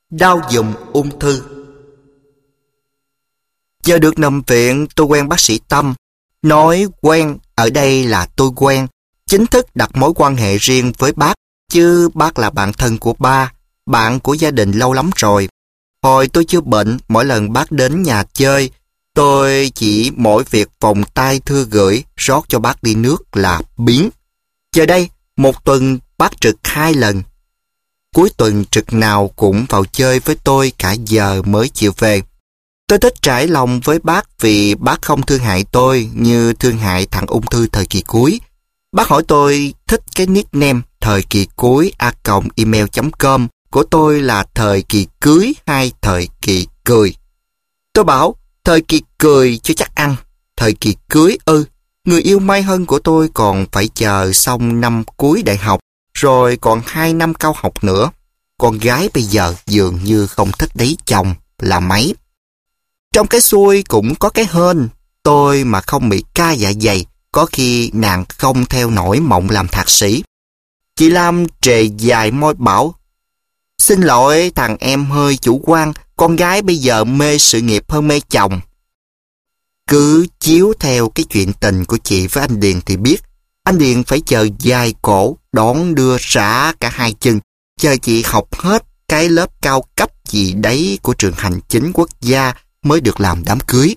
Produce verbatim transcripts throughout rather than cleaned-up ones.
Đau giùm ung thư. Giờ được nằm viện, tôi quen bác sĩ Tâm. Nói quen, ở đây là tôi quen. Chính thức đặt mối quan hệ riêng với bác, chứ bác là bạn thân của ba, bạn của gia đình lâu lắm rồi. Hồi tôi chưa bệnh, mỗi lần bác đến nhà chơi, tôi chỉ mỗi việc vòng tay thưa gửi, rót cho bác ly nước là biến. Giờ đây, một tuần bác trực hai lần. Cuối tuần trực nào cũng vào chơi với tôi cả giờ mới chịu về. Tôi thích trải lòng với bác vì bác không thương hại tôi như thương hại thằng ung thư thời kỳ cuối. Bác hỏi tôi thích cái nickname thời kỳ cuối a còng email chấm com của tôi là thời kỳ cưới hay thời kỳ cười. Tôi bảo thời kỳ cười cho chắc ăn, thời kỳ cưới ư. Người yêu Mai Hân của tôi còn phải chờ xong năm cuối đại học, rồi còn hai năm cao học nữa. Con gái bây giờ dường như không thích lấy chồng là mấy. Trong cái xuôi cũng có cái hên, tôi mà không bị ca dạ dày, có khi nàng không theo nổi mộng làm thạc sĩ. Chị Lam trề dài môi bảo, xin lỗi thằng em hơi chủ quan, con gái bây giờ mê sự nghiệp hơn mê chồng. Cứ chiếu theo cái chuyện tình của chị với anh Điền thì biết, anh Điền phải chờ dài cổ, đón đưa rã cả hai chân, chờ chị học hết cái lớp cao cấp gì đấy của trường hành chính quốc gia mới được làm đám cưới.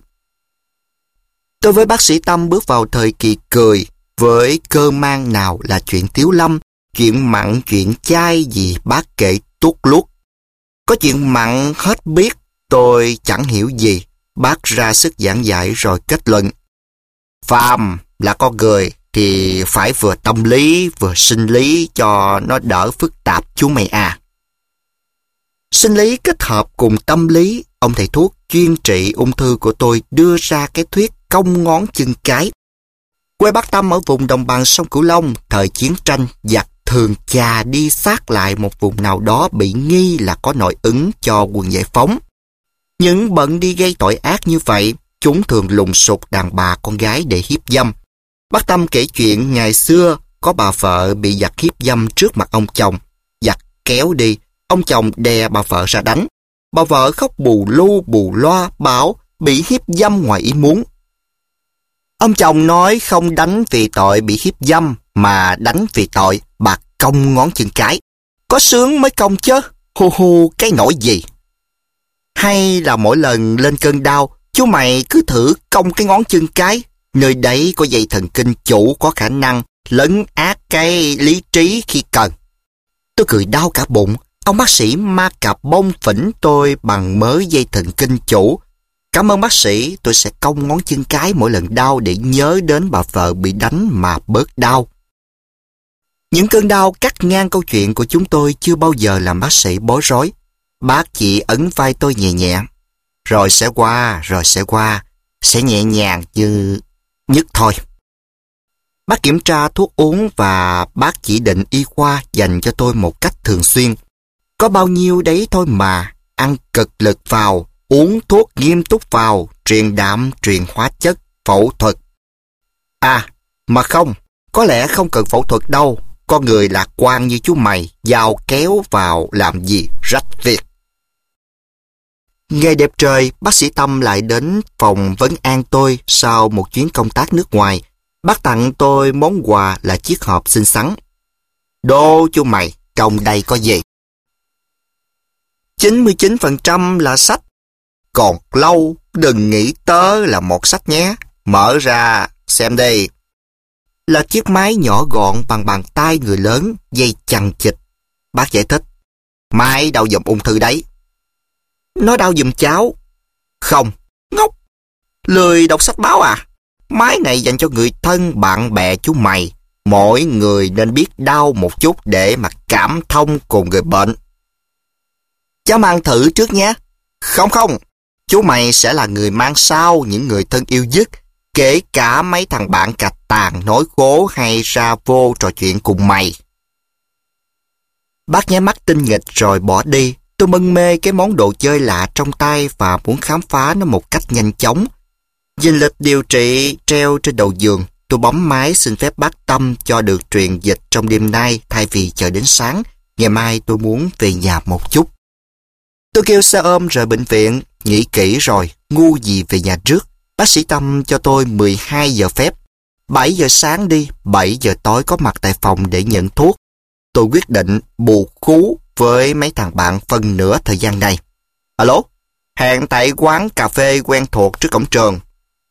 Tôi với bác sĩ Tâm bước vào thời kỳ cười, với cơ mang nào là chuyện tiếu lâm, chuyện mặn, chuyện chai gì bác kể tuốt luốt. Có chuyện mặn hết biết, tôi chẳng hiểu gì, bác ra sức giảng dạy rồi kết luận. Phàm là con người thì phải vừa tâm lý vừa sinh lý cho nó đỡ phức tạp chú mày à. Sinh lý kết hợp cùng tâm lý, ông thầy thuốc chuyên trị ung thư của tôi đưa ra cái thuyết cong ngón chân cái. Quê bác Tâm ở vùng đồng bằng sông Cửu Long, thời chiến tranh, giặc thường chà đi sát lại một vùng nào đó bị nghi là có nội ứng cho quân giải phóng. Những bận đi gây tội ác như vậy, chúng thường lùng sục đàn bà con gái để hiếp dâm. Bác Tâm kể chuyện ngày xưa có bà vợ bị giặc hiếp dâm trước mặt ông chồng. Giặc kéo đi, ông chồng đè bà vợ ra đánh. Bà vợ khóc bù lu bù loa bảo bị hiếp dâm ngoài ý muốn. Ông chồng nói không đánh vì tội bị hiếp dâm mà đánh vì tội bà cong ngón chân cái. Có sướng mới cong chứ, hu hu cái nỗi gì. Hay là mỗi lần lên cơn đau, chú mày cứ thử cong cái ngón chân cái, nơi đấy có dây thần kinh chủ có khả năng lấn át cái lý trí khi cần. Tôi cười đau cả bụng, ông bác sĩ ma cạp bông phỉnh tôi bằng mớ dây thần kinh chủ. Cảm ơn bác sĩ, tôi sẽ cong ngón chân cái mỗi lần đau để nhớ đến bà vợ bị đánh mà bớt đau. Những cơn đau cắt ngang câu chuyện của chúng tôi chưa bao giờ làm bác sĩ bối rối. Bác chỉ ấn vai tôi nhẹ nhẹ. Rồi sẽ qua, rồi sẽ qua, sẽ nhẹ nhàng như nhất thôi. Bác kiểm tra thuốc uống và bác chỉ định y khoa dành cho tôi một cách thường xuyên. Có bao nhiêu đấy thôi mà, ăn cực lực vào, uống thuốc nghiêm túc vào, truyền đạm, truyền hóa chất, phẫu thuật. À, mà không, có lẽ không cần phẫu thuật đâu. Con người lạc quan như chú mày, dao kéo vào làm gì rách việc. Ngày đẹp trời, bác sĩ Tâm lại đến phòng vấn an tôi sau một chuyến công tác nước ngoài. Bác tặng tôi món quà là chiếc hộp xinh xắn. Đô chú mày, trong đây có gì? chín mươi chín phần trăm là sách. Còn lâu, đừng nghĩ tớ là một sách nhé. Mở ra, xem đi. Là chiếc máy nhỏ gọn bằng bàn tay người lớn, dây chằng chịt. Bác giải thích. Máy đau giùm ung thư đấy. Nó đau giùm cháu. Không, ngốc. Lười đọc sách báo à? Máy này dành cho người thân, bạn bè chú mày. Mỗi người nên biết đau một chút để mà cảm thông cùng người bệnh. Cháu mang thử trước nhé. Không không, chú mày sẽ là người mang sau những người thân yêu nhất, kể cả mấy thằng bạn cạch tàn nói khố hay ra vô trò chuyện cùng mày. Bác nháy mắt tinh nghịch rồi bỏ đi. Tôi mân mê cái món đồ chơi lạ trong tay và muốn khám phá nó một cách nhanh chóng. Dinh lịch điều trị treo trên đầu giường, tôi bấm máy xin phép bác Tâm cho được truyền dịch trong đêm nay thay vì chờ đến sáng. Ngày mai tôi muốn về nhà một chút. Tôi kêu xe ôm rời bệnh viện, nghĩ kỹ rồi, ngu gì về nhà trước. Bác sĩ Tâm cho tôi mười hai giờ phép. bảy giờ sáng đi, bảy giờ tối có mặt tại phòng để nhận thuốc. Tôi quyết định bù khú với mấy thằng bạn phân nửa thời gian này. Alo, hẹn tại quán cà phê quen thuộc trước cổng trường.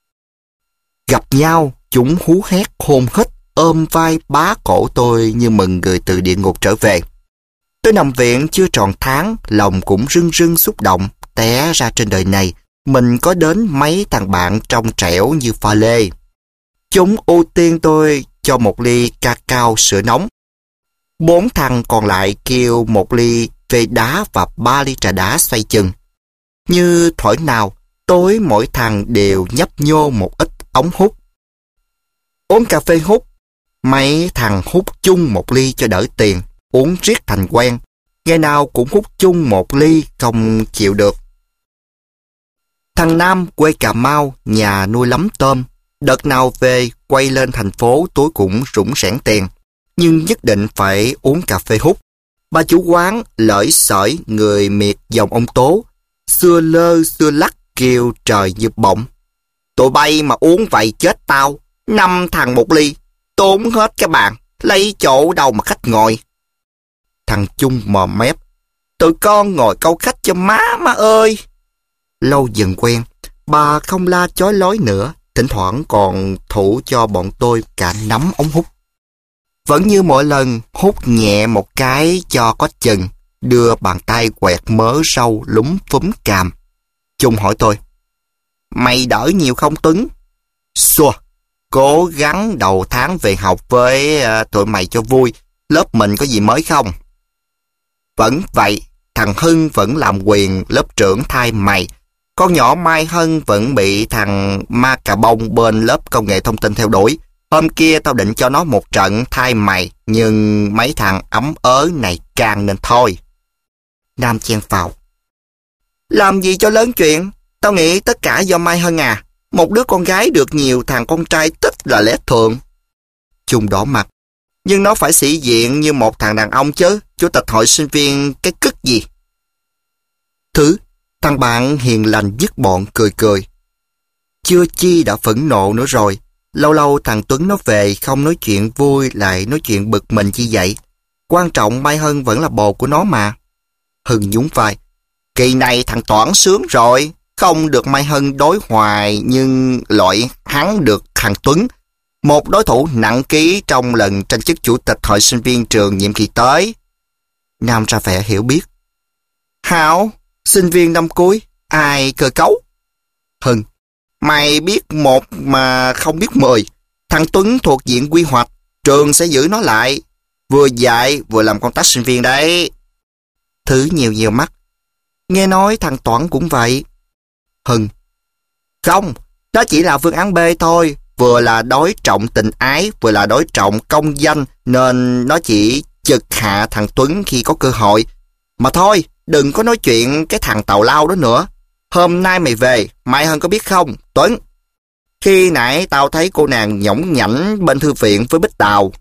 Gặp nhau, chúng hú hét, hôn hít, ôm vai bá cổ tôi như mừng người từ địa ngục trở về. Tôi nằm viện chưa tròn tháng, lòng cũng rưng rưng xúc động, té ra trên đời này, mình có đến mấy thằng bạn trong trẻo như pha lê. Chúng ưu tiên tôi cho một ly cacao sữa nóng. Bốn thằng còn lại kêu một ly phê đá và ba ly trà đá xoay chừng. Như thổi nào, tối mỗi thằng đều nhấp nhô một ít ống hút. Uống cà phê hút, mấy thằng hút chung một ly cho đỡ tiền, uống riết thành quen. Ngày nào cũng hút chung một ly, không chịu được. Thằng Nam quê Cà Mau, nhà nuôi lắm tôm. Đợt nào về, quay lên thành phố tối cũng rủng rẽn tiền. Nhưng nhất định phải uống cà phê hút. Bà chủ quán lỡi sởi người miệt dòng ông Tố. Xưa lơ xưa lắc kêu trời như bỗng. Tụi bay mà uống vậy chết tao. Năm thằng một ly, tốn hết cái bàn. Lấy chỗ đâu mà khách ngồi. Thằng Trung mò mép. Tụi con ngồi câu khách cho má má ơi. Lâu dần quen, bà không la chói lói nữa, thỉnh thoảng còn thủ cho bọn tôi cả nắm ống hút. Vẫn như mỗi lần, hút nhẹ một cái cho có chừng, đưa bàn tay quẹt mớ rau lúm phúm càm. Trung hỏi tôi, mày đỡ nhiều không Tuấn? Xua, cố gắng đầu tháng về học với uh, tụi mày cho vui, lớp mình có gì mới không? Vẫn vậy, thằng Hưng vẫn làm quyền lớp trưởng thay mày. Con nhỏ Mai Hân vẫn bị thằng Ma Cà Bông bên lớp công nghệ thông tin theo đuổi. Hôm kia tao định cho nó một trận thay mày, nhưng mấy thằng ấm ớ này càng nên thôi. Nam chen vào. Làm gì cho lớn chuyện, tao nghĩ tất cả do Mai Hân à. Một đứa con gái được nhiều thằng con trai thích là lẽ thường. Trung đỏ mặt. Nhưng nó phải sĩ diện như một thằng đàn ông chứ, chủ tịch hội sinh viên cái cứt gì. Thứ, thằng bạn hiền lành dứt bọn cười cười. Chưa chi đã phẫn nộ nữa rồi. Lâu lâu thằng Tuấn nó về không nói chuyện vui lại nói chuyện bực mình chi vậy. Quan trọng Mai Hân vẫn là bồ của nó mà. Hưng nhún vai. Kỳ này thằng Toản sướng rồi. Không được Mai Hân đối hoài nhưng loại hắn được thằng Tuấn. Một đối thủ nặng ký trong lần tranh chức chủ tịch hội sinh viên trường nhiệm kỳ tới. Nam ra vẻ hiểu biết. Hảo, sinh viên năm cuối, ai cơ cấu? Hưng, mày biết một mà không biết mười. Thằng Tuấn thuộc diện quy hoạch, trường sẽ giữ nó lại. Vừa dạy vừa làm công tác sinh viên đấy. Thứ nhiều nhiều mắt. Nghe nói thằng Toản cũng vậy. Hưng, không, đó chỉ là phương án B thôi. Vừa là đối trọng tình ái, vừa là đối trọng công danh, nên nó chỉ chực hạ thằng Tuấn khi có cơ hội. Mà thôi, đừng có nói chuyện cái thằng tào lao đó nữa. Hôm nay mày về, Mai Hân có biết không, Tuấn? Khi nãy tao thấy cô nàng nhõng nhảnh bên thư viện với Bích Đào.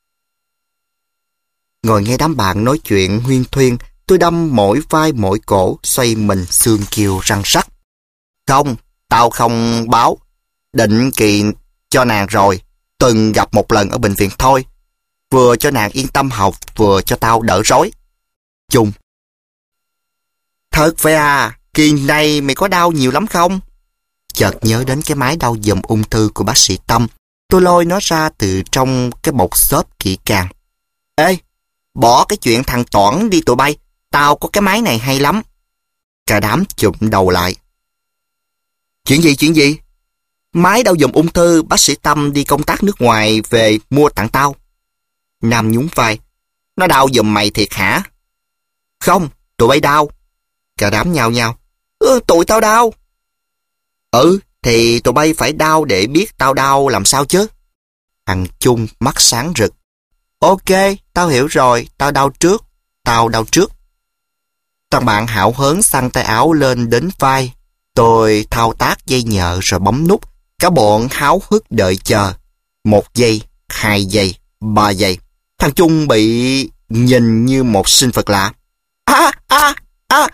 Ngồi nghe đám bạn nói chuyện huyên thuyên, tôi đâm mỗi vai mỗi cổ, xoay mình xương kiều răng rắc. Không, tao không báo. Định kỳ cho nàng rồi, từng gặp một lần ở bệnh viện thôi. Vừa cho nàng yên tâm học, vừa cho tao đỡ rối. Chung. Thật vậy à, kỳ này mày có đau nhiều lắm không? Chợt nhớ đến cái máy đau giùm ung thư của bác sĩ Tâm. Tôi lôi nó ra từ trong cái bọc xốp kỹ càng. Ê, bỏ cái chuyện thằng Toản đi tụi bay. Tao có cái máy này hay lắm. Cả đám chụm đầu lại. Chuyện gì, chuyện gì? Máy đau giùm ung thư bác sĩ Tâm đi công tác nước ngoài về mua tặng tao. Nam nhún vai. Nó đau giùm mày thiệt hả? Không, tụi bay đau. Cả đám nhao nhao. Ừ, tụi tao đau. Ừ, thì tụi bay phải đau để biết tao đau làm sao chứ. Thằng Trung mắt sáng rực. Ok, tao hiểu rồi, tao đau trước, tao đau trước. Thằng bạn hão hớn xăng tay áo lên đến vai. Tôi thao tác dây nhợ rồi bấm nút. Cả bọn háo hức đợi chờ. Một giây, hai giây, ba giây. Thằng Trung bị nhìn như một sinh vật lạ. À, à, à,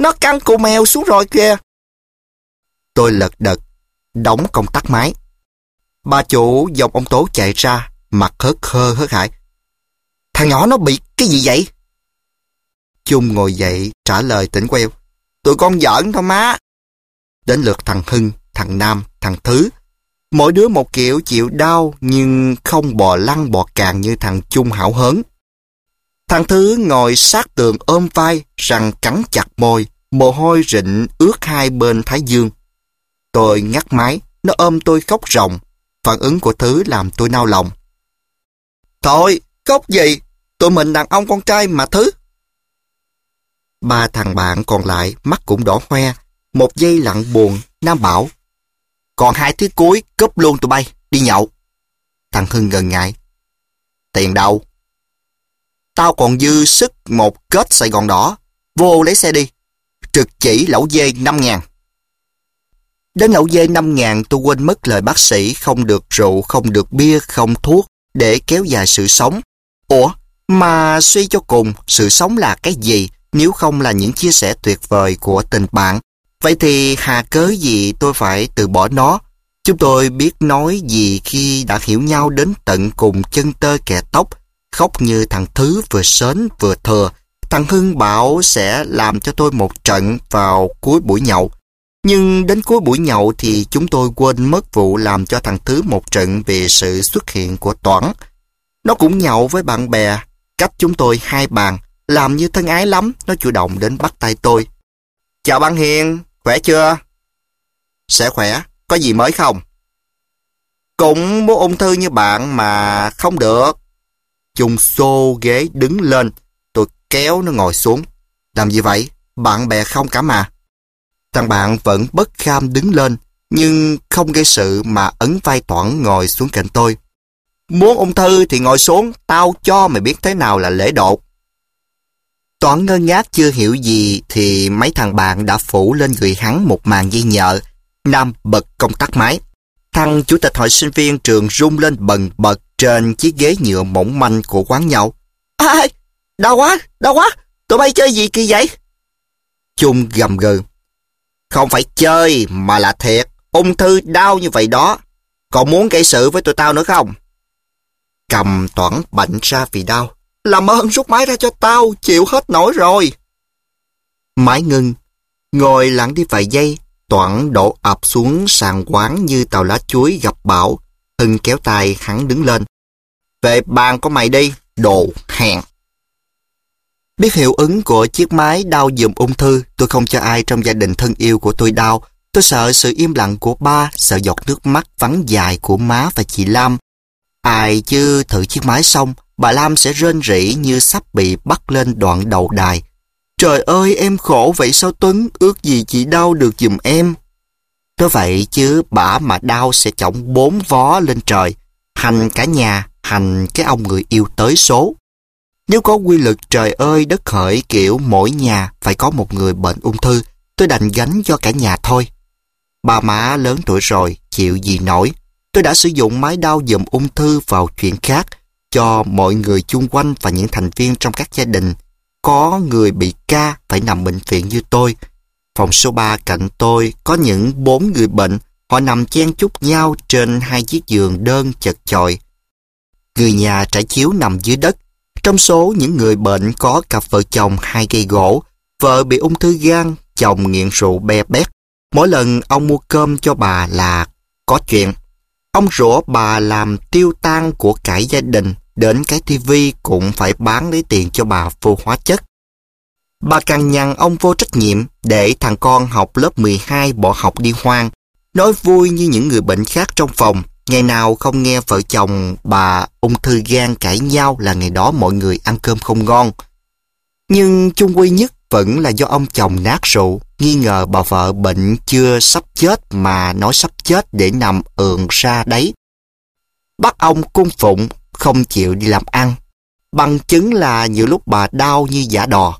Nó căng cô mèo xuống rồi kìa. Tôi lật đật, đóng công tắc máy. Bà chủ dòng ông Tố chạy ra, mặt hớt hơ hớt hải. Thằng nhỏ nó bị cái gì vậy? Chung ngồi dậy trả lời tỉnh queo. Tụi con giỡn thôi má. Đến lượt thằng Hưng, thằng Nam, thằng Thứ. Mỗi đứa một kiểu chịu đau nhưng không bò lăn bò càng như thằng Chung hão hớn. Thằng Thứ ngồi sát tường ôm vai, răng cắn chặt môi, mồ hôi rịn ướt hai bên thái dương. Tôi ngắt máy, nó ôm tôi khóc ròng. Phản ứng của Thứ làm tôi nao lòng. Thôi, khóc gì? Tụi mình đàn ông con trai mà Thứ. Ba thằng bạn còn lại mắt cũng đỏ hoe. Một giây lặng buồn, Nam bảo. Còn hai thứ cuối cúp luôn tụi bay, đi nhậu. Thằng Hưng ngần ngại. Tiền đâu? Tao còn dư sức một kết Sài Gòn đỏ. Vô lấy xe đi. Trực chỉ lẩu dê năm ngàn. Đến lẩu dê năm ngàn tôi quên mất lời bác sĩ không được rượu, không được bia, không thuốc để kéo dài sự sống. Ủa, mà suy cho cùng, sự sống là cái gì nếu không là những chia sẻ tuyệt vời của tình bạn? Vậy thì hà cớ gì tôi phải từ bỏ nó? Chúng tôi biết nói gì khi đã hiểu nhau đến tận cùng chân tơ kẻ tóc, khóc như thằng Thứ vừa sến vừa thừa. Thằng Hưng bảo sẽ làm cho tôi một trận vào cuối buổi nhậu. Nhưng đến cuối buổi nhậu thì chúng tôi quên mất vụ làm cho thằng Thứ một trận về sự xuất hiện của Toản. Nó cũng nhậu với bạn bè, cách chúng tôi hai bàn, làm như thân ái lắm, nó chủ động đến bắt tay tôi. Chào bạn Hiền, khỏe chưa? Sẽ khỏe, có gì mới không? Cũng muốn ung thư như bạn mà không được. Chung xô ghế đứng lên, tôi kéo nó ngồi xuống. Làm gì vậy? Bạn bè không cả mà. Thằng bạn vẫn bất kham đứng lên, nhưng không gây sự mà ấn vai Toản ngồi xuống cạnh tôi. Muốn ung thư thì ngồi xuống, tao cho mày biết thế nào là lễ độ. Toản ngơ ngác chưa hiểu gì thì mấy thằng bạn đã phủ lên người hắn một màn dây nhợ. Nam bật công tắc máy. Thằng chủ tịch hội sinh viên trường rung lên bần bật trên chiếc ghế nhựa mỏng manh của quán nhậu. À, đau quá, đau quá, tụi bay chơi gì kỳ vậy? Chung gầm gừ. Không phải chơi mà là thiệt, ung thư đau như vậy đó. Còn muốn gây sự với tụi tao nữa không? Cầm Toản bệnh ra vì đau. Làm ơn rút máy ra cho tao, chịu hết nổi rồi. Máy ngưng, ngồi lặng đi vài giây, Toản đổ ập xuống sàn quán như tàu lá chuối gặp bão. Hưng kéo tay hắn đứng lên. Về bàn của mày đi, đồ hèn. Biết hiệu ứng của chiếc máy đau giùm ung thư, tôi không cho ai trong gia đình thân yêu của tôi đau. Tôi sợ sự im lặng của ba, sợ giọt nước mắt vắng dài của má và chị Lam. Ai chứ thử chiếc máy xong, bà Lam sẽ rên rỉ như sắp bị bắt lên đoạn đầu đài. Trời ơi, em khổ vậy sao Tuấn, ước gì chị đau được giùm em. Nói vậy chứ bả mà đau sẽ chổng bốn vó lên trời, hành cả nhà, hành cái ông người yêu tới số. Nếu có quy luật trời ơi đất hỡi kiểu mỗi nhà phải có một người bệnh ung thư, tôi đành gánh cho cả nhà thôi. Bà má lớn tuổi rồi, chịu gì nổi. Tôi đã sử dụng máy đau giùm ung thư vào chuyện khác, cho mọi người chung quanh và những thành viên trong các gia đình. Có người bị ca phải nằm bệnh viện như tôi. Phòng số ba cạnh tôi có những bốn người bệnh, họ nằm chen chúc nhau trên hai chiếc giường đơn chật chội. Người nhà trải chiếu nằm dưới đất. Trong số những người bệnh có cặp vợ chồng hai cây gỗ, vợ bị ung thư gan, chồng nghiện rượu be bét. Mỗi lần ông mua cơm cho bà là có chuyện. Ông rủa bà làm tiêu tan của cải gia đình, đến cái tivi cũng phải bán lấy tiền cho bà vô hóa chất. Bà cằn nhằn ông vô trách nhiệm để thằng con học lớp mười hai bỏ học đi hoang, nói vui như những người bệnh khác trong phòng. Ngày nào không nghe vợ chồng bà ung thư gan cãi nhau là ngày đó mọi người ăn cơm không ngon. Nhưng chung quy nhất vẫn là do ông chồng nát rượu, nghi ngờ bà vợ bệnh chưa sắp chết mà nói sắp chết để nằm ườn ra đấy. Bắt ông cung phụng, không chịu đi làm ăn. Bằng chứng là nhiều lúc bà đau như giả đò.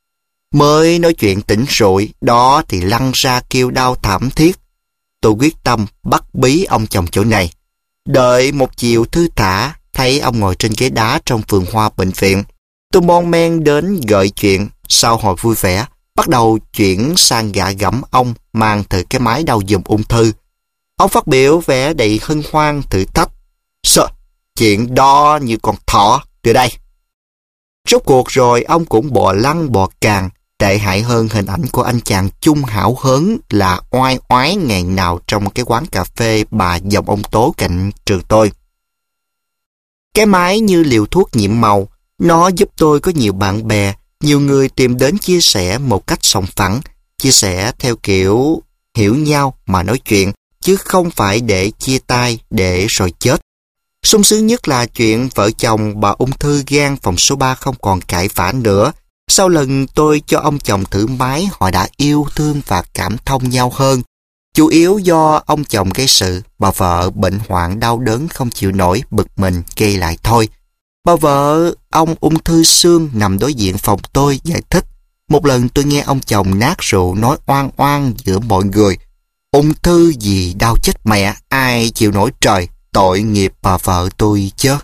Mới nói chuyện tỉnh rượu, đó thì lăn ra kêu đau thảm thiết. Tôi quyết tâm bắt bí ông chồng chỗ này. Đợi một chiều thư thả, thấy ông ngồi trên ghế đá trong vườn hoa bệnh viện. Tôi mon men đến gợi chuyện. Sau hồi vui vẻ, bắt đầu chuyển sang gạ gẫm ông mang thử cái máy đau giùm ung thư. Ông phát biểu vẻ đầy hân hoan thử thách. Sợ, chuyện đó như con thỏ, từ đây. Rốt cuộc rồi ông cũng bò lăn bò càng, tệ hại hơn hình ảnh của anh chàng chung hảo hớn là oai oái ngày nào trong cái quán cà phê bà dòng ông Tố cạnh trường tôi. Cái máy như liều thuốc nhiệm màu, nó giúp tôi có nhiều bạn bè, nhiều người tìm đến chia sẻ một cách sòng phẳng, chia sẻ theo kiểu hiểu nhau mà nói chuyện, chứ không phải để chia tay, để rồi chết. Sung sướng nhất là chuyện vợ chồng bà ung thư gan phòng số ba không còn cãi vã nữa. Sau lần tôi cho ông chồng thử máy, họ đã yêu thương và cảm thông nhau hơn. Chủ yếu do ông chồng gây sự, bà vợ bệnh hoạn đau đớn không chịu nổi, bực mình gây lại thôi. Bà vợ ông ung thư xương nằm đối diện phòng tôi giải thích. Một lần tôi nghe ông chồng nát rượu nói oan oan giữa mọi người. Ung thư gì đau chết mẹ, ai chịu nổi trời, tội nghiệp bà vợ tôi chứ.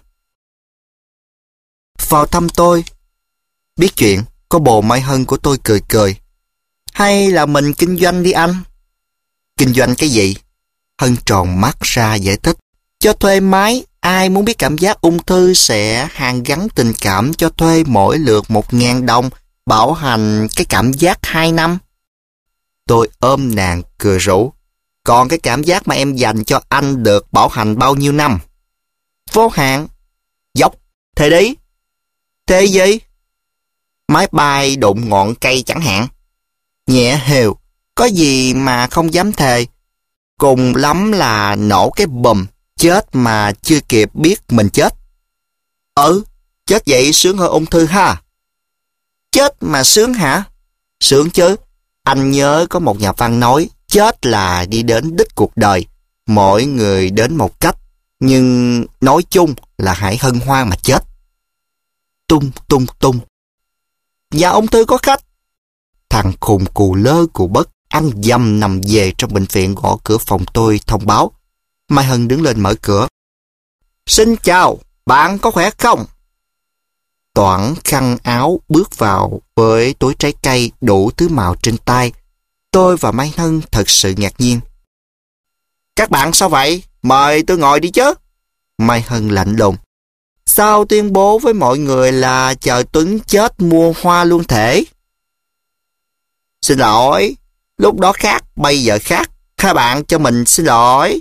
Vào thăm tôi, biết chuyện, có bồ Mai Hân của tôi cười cười. Hay là mình kinh doanh đi anh? Kinh doanh cái gì? Hân tròn mắt ra giải thích. Cho thuê máy, ai muốn biết cảm giác ung thư sẽ hàn gắn tình cảm cho thuê mỗi lượt một ngàn đồng, bảo hành cái cảm giác hai năm. Tôi ôm nàng cười rủ. Còn cái cảm giác mà em dành cho anh được bảo hành bao nhiêu năm? Vô hạn. Dốc. Thế đấy. Thế gì? Máy bay đụng ngọn cây chẳng hạn. Nhẹ hều. Có gì mà không dám thề. Cùng lắm là nổ cái bùm. Chết mà chưa kịp biết mình chết. Ừ. Chết vậy sướng hơn ung thư ha. Chết mà sướng hả? Sướng chứ. Anh nhớ có một nhà văn nói, chết là đi đến đích cuộc đời. Mỗi người đến một cách, nhưng nói chung là hãy hân hoan mà chết. Tung tung tung. Nhà ung thư có khách. Thằng khùng cù lơ cù bất ăn dầm nằm về trong bệnh viện gõ cửa phòng tôi thông báo. Mai Hân đứng lên mở cửa. Xin chào, bạn có khỏe không? Toản khăn áo bước vào với túi trái cây đủ thứ màu trên tay. Tôi và Mai Hân thật sự ngạc nhiên. Các bạn sao vậy? Mời tôi ngồi đi chứ. Mai Hân lạnh lùng. Sao tuyên bố với mọi người là chờ Tuấn chết mua hoa luôn thể? Xin lỗi, lúc đó khác, bây giờ khác. Hai bạn cho mình xin lỗi.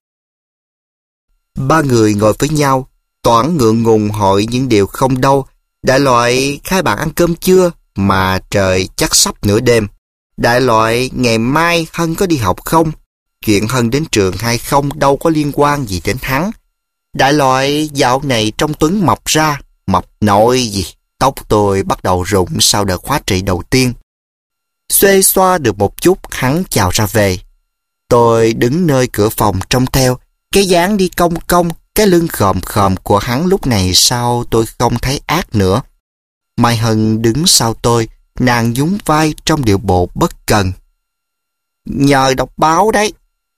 Ba người ngồi với nhau, Toản ngượng ngùng hỏi những điều không đâu. Đại loại hai bạn ăn cơm chưa mà trời chắc sắp nửa đêm. Đại loại ngày mai Hân có đi học không? Chuyện Hân đến trường hay không đâu có liên quan gì đến hắn. Đại loại dạo này trong Tuấn mập ra, mập nội gì. Tóc tôi bắt đầu rụng sau đợt hóa trị đầu tiên. Xuê xoa được một chút, hắn chào ra về. Tôi đứng nơi cửa phòng trông theo, cái dáng đi cong cong, cái lưng khòm khòm của hắn lúc này sao tôi không thấy ác nữa. Mai Hân đứng sau tôi, nàng nhún vai trong điệu bộ bất cần. Nhờ đọc báo đấy.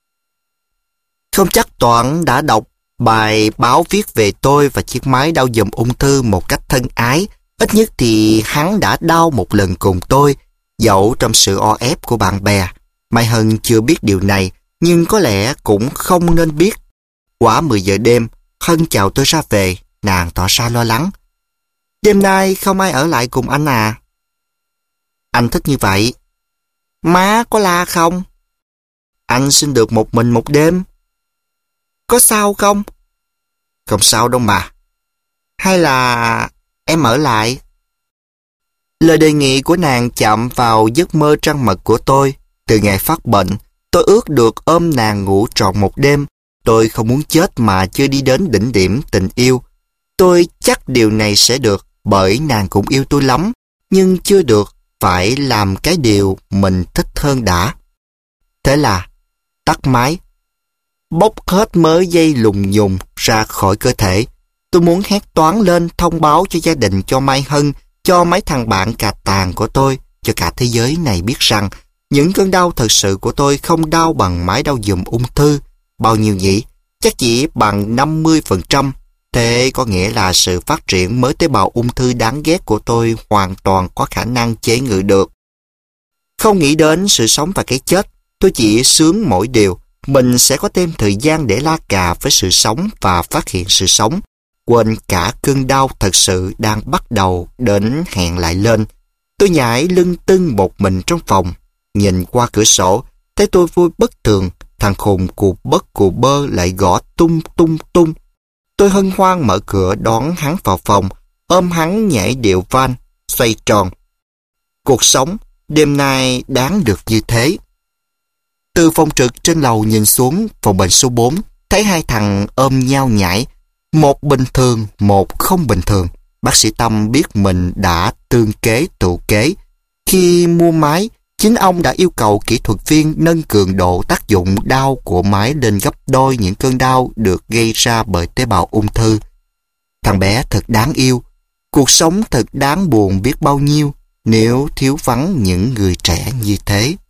Không chắc Toản đã đọc bài báo viết về tôi và chiếc máy đau giùm ung thư một cách thân ái. Ít nhất thì hắn đã đau một lần cùng tôi, dẫu trong sự o ép của bạn bè. Mai Hân chưa biết điều này, nhưng có lẽ cũng không nên biết. Quả mười giờ đêm, Hân chào tôi ra về, nàng tỏ ra lo lắng. Đêm nay không ai ở lại cùng anh à? Anh thích như vậy. Má có la không? Anh xin được một mình một đêm. Có sao không? Không sao đâu mà. Hay là em ở lại? Lời đề nghị của nàng chạm vào giấc mơ trăng mật của tôi. Từ ngày phát bệnh, tôi ước được ôm nàng ngủ trọn một đêm. Tôi không muốn chết mà chưa đi đến đỉnh điểm tình yêu. Tôi chắc điều này sẽ được, bởi nàng cũng yêu tôi lắm. Nhưng chưa được, phải làm cái điều mình thích hơn đã. Thế là tắt máy, bốc hết mớ dây lùng nhùng ra khỏi cơ thể. Tôi muốn hét toáng lên thông báo cho gia đình, cho Mai Hân, cho mấy thằng bạn cà tàng của tôi, cho cả thế giới này biết rằng những cơn đau thật sự của tôi không đau bằng máy đau giùm ung thư. Bao nhiêu nhỉ? Chắc chỉ bằng năm mươi phần trăm. Thế có nghĩa là sự phát triển mới tế bào ung thư đáng ghét của tôi hoàn toàn có khả năng chế ngự được. Không nghĩ đến sự sống và cái chết, tôi chỉ sướng mỗi điều. Mình sẽ có thêm thời gian để la cà với sự sống và phát hiện sự sống. Quên cả cơn đau thật sự đang bắt đầu đến hẹn lại lên. Tôi nhảy lưng tưng một mình trong phòng. Nhìn qua cửa sổ, thấy tôi vui bất thường. Thằng khùng cụt bất cụt bơ lại gõ tung tung tung. Tôi hân hoan mở cửa đón hắn vào phòng, ôm hắn nhảy điệu van, xoay tròn. Cuộc sống đêm nay đáng được như thế. Từ phòng trực trên lầu nhìn xuống phòng bệnh số bốn, thấy hai thằng ôm nhau nhảy, một bình thường, một không bình thường. Bác sĩ Tâm biết mình đã tương kế tụ kế. Khi mua máy, chính ông đã yêu cầu kỹ thuật viên nâng cường độ tác dụng đau của máy lên gấp đôi những cơn đau được gây ra bởi tế bào ung thư. Thằng bé thật đáng yêu. Cuộc sống thật đáng buồn biết bao nhiêu nếu thiếu vắng những người trẻ như thế.